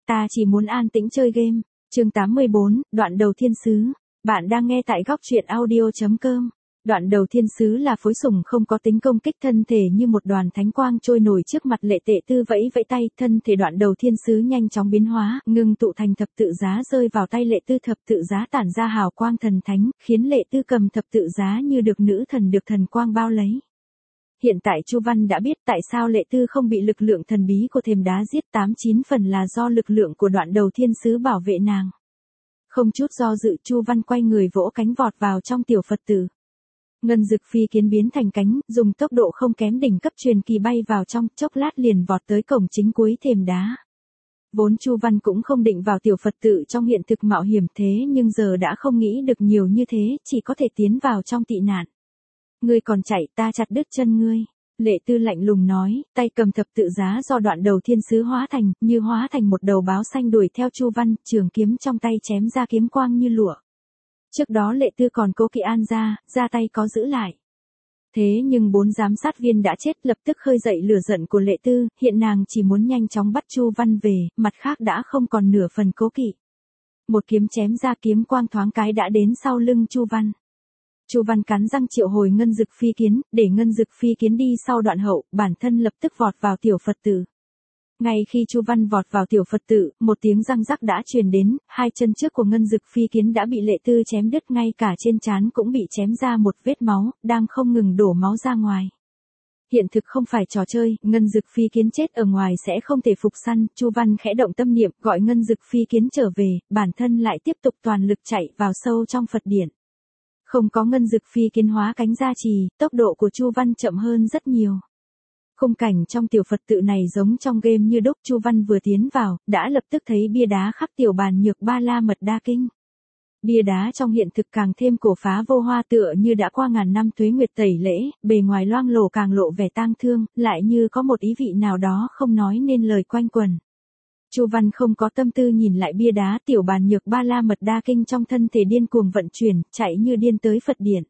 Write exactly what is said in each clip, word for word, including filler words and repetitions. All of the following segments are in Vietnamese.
ta chỉ muốn an tĩnh chơi game. Chương tám mươi bốn, đoạn đầu thiên sứ. Bạn đang nghe tại góc truyện audio chấm com. Đoạn đầu thiên sứ là phối sủng không có tính công kích, thân thể như một đoàn thánh quang trôi nổi trước mặt Lệ Tệ Tư vẫy vẫy tay, thân thể đoạn đầu thiên sứ nhanh chóng biến hóa, ngưng tụ thành thập tự giá rơi vào tay Lệ Tư, thập tự giá tản ra hào quang thần thánh, khiến Lệ Tư cầm thập tự giá như được nữ thần được thần quang bao lấy. Hiện tại Chu Văn đã biết tại sao Lệ Tư không bị lực lượng thần bí của thềm đá giết, tám chín phần là do lực lượng của đoạn đầu thiên sứ bảo vệ nàng. Không chút do dự, Chu Văn quay người vỗ cánh vọt vào trong tiểu Phật tử. Ngân Dực Phi Kiến biến thành cánh, dùng tốc độ không kém đỉnh cấp truyền kỳ bay vào trong, chốc lát liền vọt tới cổng chính cuối thềm đá. Vốn Chu Văn cũng không định vào tiểu Phật tự trong hiện thực mạo hiểm, thế nhưng giờ đã không nghĩ được nhiều như thế, chỉ có thể tiến vào trong tị nạn. Ngươi còn chạy, ta chặt đứt chân ngươi. Lệ Tư lạnh lùng nói, tay cầm thập tự giá do đoạn đầu thiên sứ hóa thành, như hóa thành một đầu báo xanh đuổi theo Chu Văn, trường kiếm trong tay chém ra kiếm quang như lụa. Trước đó Lệ Tư còn cố kỵ An ra, ra tay có giữ lại. Thế nhưng bốn giám sát viên đã chết, lập tức khơi dậy lửa giận của Lệ Tư, hiện nàng chỉ muốn nhanh chóng bắt Chu Văn về, mặt khác đã không còn nửa phần cố kỵ. Một kiếm chém ra, kiếm quang thoáng cái đã đến sau lưng Chu Văn. Chu Văn cắn răng triệu hồi Ngân Dực Phi Kiến, để Ngân Dực Phi Kiến đi sau đoạn hậu, bản thân lập tức vọt vào tiểu Phật tử. Ngay khi Chu Văn vọt vào tiểu Phật tử, một tiếng răng rắc đã truyền đến, hai chân trước của Ngân Dực Phi Kiến đã bị Lệ Tư chém đứt, ngay cả trên trán cũng bị chém ra một vết máu, đang không ngừng đổ máu ra ngoài. Hiện thực không phải trò chơi, Ngân Dực Phi Kiến chết ở ngoài sẽ không thể phục săn, Chu Văn khẽ động tâm niệm, gọi Ngân Dực Phi Kiến trở về, bản thân lại tiếp tục toàn lực chạy vào sâu trong Phật điện. Không có Ngân Dực Phi Kiến hóa cánh gia trì, tốc độ của Chu Văn chậm hơn rất nhiều. Khung cảnh trong tiểu Phật tự này giống trong game như đúc, Chu Văn vừa tiến vào, đã lập tức thấy bia đá khắc tiểu bàn nhược ba la mật đa kinh. Bia đá trong hiện thực càng thêm cổ phá vô hoa, tựa như đã qua ngàn năm tuế nguyệt tẩy lễ, bề ngoài loang lổ càng lộ vẻ tang thương, lại như có một ý vị nào đó không nói nên lời quanh quẩn. Chu Văn không có tâm tư nhìn lại bia đá, tiểu bàn nhược ba la mật đa kinh trong thân thể điên cuồng vận chuyển, chạy như điên tới Phật điện.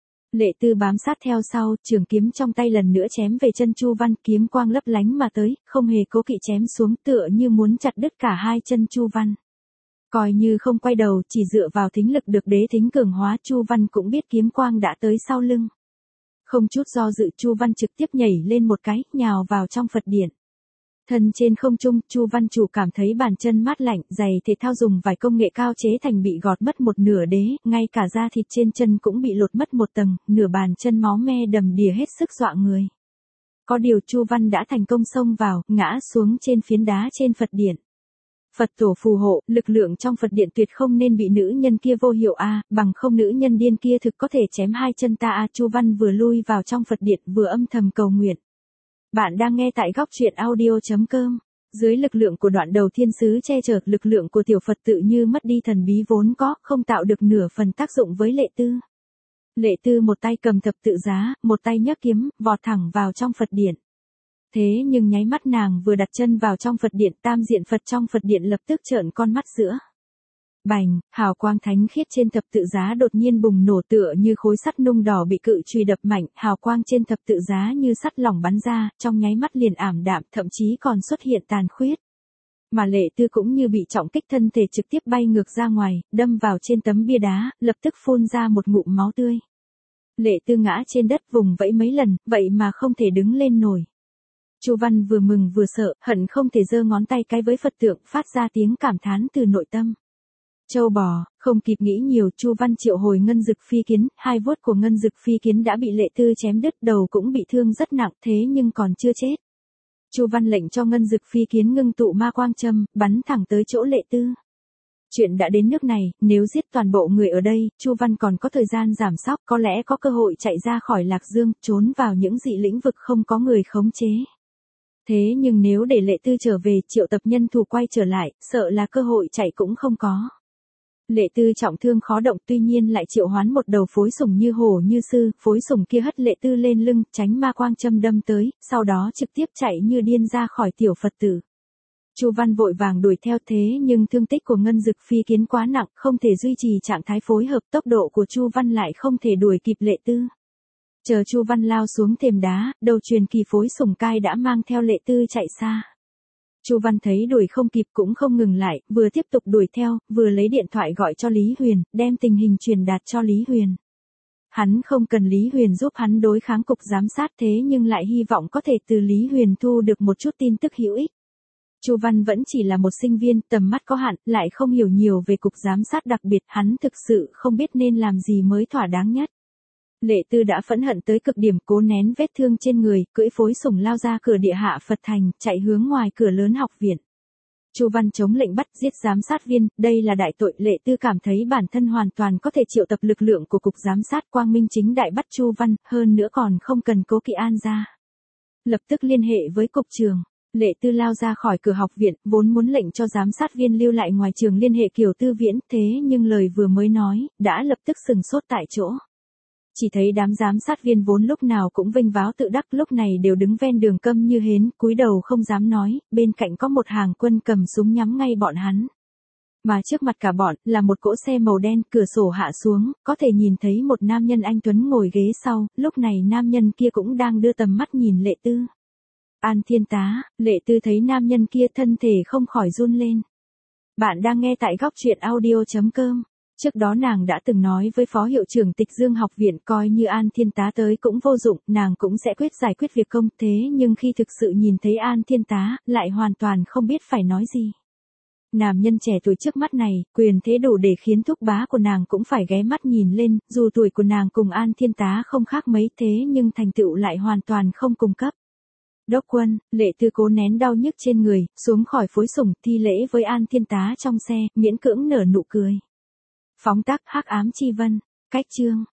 Lệ Tư bám sát theo sau, trường kiếm trong tay lần nữa chém về chân Chu Văn, kiếm quang lấp lánh mà tới, không hề cố kỵ chém xuống, tựa như muốn chặt đứt cả hai chân Chu Văn. Coi như không quay đầu, chỉ dựa vào thính lực được đế thính cường hóa, Chu Văn cũng biết kiếm quang đã tới sau lưng. Không chút do dự, Chu Văn trực tiếp nhảy lên một cái, nhào vào trong Phật điện. Thân trên không trung, Chu Văn chủ cảm thấy bàn chân mát lạnh, giày thể thao dùng vài công nghệ cao chế thành bị gọt mất một nửa đế, ngay cả da thịt trên chân cũng bị lột mất một tầng, nửa bàn chân máu me đầm đìa hết sức dọa người. Có điều Chu Văn đã thành công xông vào, ngã xuống trên phiến đá trên Phật điện. Phật tổ phù hộ, lực lượng trong Phật điện tuyệt không nên bị nữ nhân kia vô hiệu a, à, bằng không nữ nhân điên kia thực có thể chém hai chân ta a. À, Chu Văn vừa lui vào trong Phật điện vừa âm thầm cầu nguyện. Bạn đang nghe tại góc truyện audio chấm com. Dưới lực lượng của đoạn đầu thiên sứ che chở, lực lượng của tiểu Phật tự như mất đi thần bí vốn có, không tạo được nửa phần tác dụng với Lệ Tư. Lệ Tư một tay cầm thập tự giá, một tay nhấc kiếm, vọt thẳng vào trong Phật điện. Thế nhưng nháy mắt nàng vừa đặt chân vào trong Phật điện, tam diện Phật trong Phật điện lập tức trợn con mắt giữa. Bành, hào quang thánh khiết trên thập tự giá đột nhiên bùng nổ, tựa như khối sắt nung đỏ bị cự chùy đập mạnh, hào quang trên thập tự giá như sắt lỏng bắn ra, trong nháy mắt liền ảm đạm, thậm chí còn xuất hiện tàn khuyết. Mà Lệ Tư cũng như bị trọng kích, thân thể trực tiếp bay ngược ra ngoài, đâm vào trên tấm bia đá, lập tức phun ra một ngụm máu tươi. Lệ Tư ngã trên đất vùng vẫy mấy lần, vậy mà không thể đứng lên nổi. Chu Văn vừa mừng vừa sợ, hận không thể giơ ngón tay cái với Phật tượng, phát ra tiếng cảm thán từ nội tâm. Châu bò, không kịp nghĩ nhiều, Chu Văn triệu hồi Ngân Dực Phi Kiến, hai vuốt của Ngân Dực Phi Kiến đã bị Lệ Tư chém đứt, đầu cũng bị thương rất nặng, thế nhưng còn chưa chết. Chu Văn lệnh cho Ngân Dực Phi Kiến ngưng tụ ma quang châm, bắn thẳng tới chỗ Lệ Tư. Chuyện đã đến nước này, nếu giết toàn bộ người ở đây, Chu Văn còn có thời gian giảm sóc, có lẽ có cơ hội chạy ra khỏi Lạc Dương, trốn vào những dị lĩnh vực không có người khống chế. Thế nhưng nếu để Lệ Tư trở về, triệu tập nhân thủ quay trở lại, sợ là cơ hội chạy cũng không có. Lệ Tư trọng thương khó động, tuy nhiên lại triệu hoán một đầu phối sủng như hổ như sư, phối sủng kia hất Lệ Tư lên lưng, tránh ma quang châm đâm tới, sau đó trực tiếp chạy như điên ra khỏi tiểu Phật tử. Chu Văn vội vàng đuổi theo, thế nhưng thương tích của Ngân Dực Phi Kiến quá nặng, không thể duy trì trạng thái phối hợp, tốc độ của Chu Văn lại không thể đuổi kịp Lệ Tư. Chờ Chu Văn lao xuống thềm đá, đầu truyền kỳ phối sủng cai đã mang theo Lệ Tư chạy xa. Chu Văn thấy đuổi không kịp cũng không ngừng lại, vừa tiếp tục đuổi theo, vừa lấy điện thoại gọi cho Lý Huyền, đem tình hình truyền đạt cho Lý Huyền. Hắn không cần Lý Huyền giúp hắn đối kháng cục giám sát thế nhưng lại hy vọng có thể từ Lý Huyền thu được một chút tin tức hữu ích. Chu Văn vẫn chỉ là một sinh viên, tầm mắt có hạn, lại không hiểu nhiều về cục giám sát đặc biệt, hắn thực sự không biết nên làm gì mới thỏa đáng nhất. Lệ Tư đã phẫn hận tới cực điểm, cố nén vết thương trên người, cưỡi phối sủng lao ra cửa địa hạ Phật thành, chạy hướng ngoài cửa lớn học viện. Chu Văn chống lệnh bắt giết giám sát viên, đây là đại tội. Lệ Tư cảm thấy bản thân hoàn toàn có thể triệu tập lực lượng của cục giám sát, quang minh chính đại bắt Chu Văn, hơn nữa còn không cần cố kỵ An gia. Lập tức liên hệ với cục trường. Lệ Tư lao ra khỏi cửa học viện, vốn muốn lệnh cho giám sát viên lưu lại ngoài trường liên hệ Kiều Tư Viễn, thế nhưng lời vừa mới nói, đã lập tức sừng sốt tại chỗ. Chỉ thấy đám giám sát viên vốn lúc nào cũng vênh váo tự đắc lúc này đều đứng ven đường câm như hến, cúi đầu không dám nói, bên cạnh có một hàng quân cầm súng nhắm ngay bọn hắn. Mà trước mặt cả bọn là một cỗ xe màu đen, cửa sổ hạ xuống, có thể nhìn thấy một nam nhân anh tuấn ngồi ghế sau, lúc này nam nhân kia cũng đang đưa tầm mắt nhìn Lệ Tư. An Thiên Tá, Lệ Tư thấy nam nhân kia thân thể không khỏi run lên. Bạn đang nghe tại góc truyện audio chấm com. Trước đó nàng đã từng nói với phó hiệu trưởng Tịch Dương học viện coi như An Thiên Tá tới cũng vô dụng, nàng cũng sẽ quyết giải quyết việc công, thế nhưng khi thực sự nhìn thấy An Thiên Tá, lại hoàn toàn không biết phải nói gì. Nam nhân trẻ tuổi trước mắt này, quyền thế đủ để khiến thúc bá của nàng cũng phải ghé mắt nhìn lên, dù tuổi của nàng cùng An Thiên Tá không khác mấy thế nhưng thành tựu lại hoàn toàn không cùng cấp. Đốc quân, Lệ Tư cố nén đau nhức trên người, xuống khỏi phối sủng, thi lễ với An Thiên Tá trong xe, miễn cưỡng nở nụ cười. Phóng tác Hắc Ám Chi Vân, cách chương.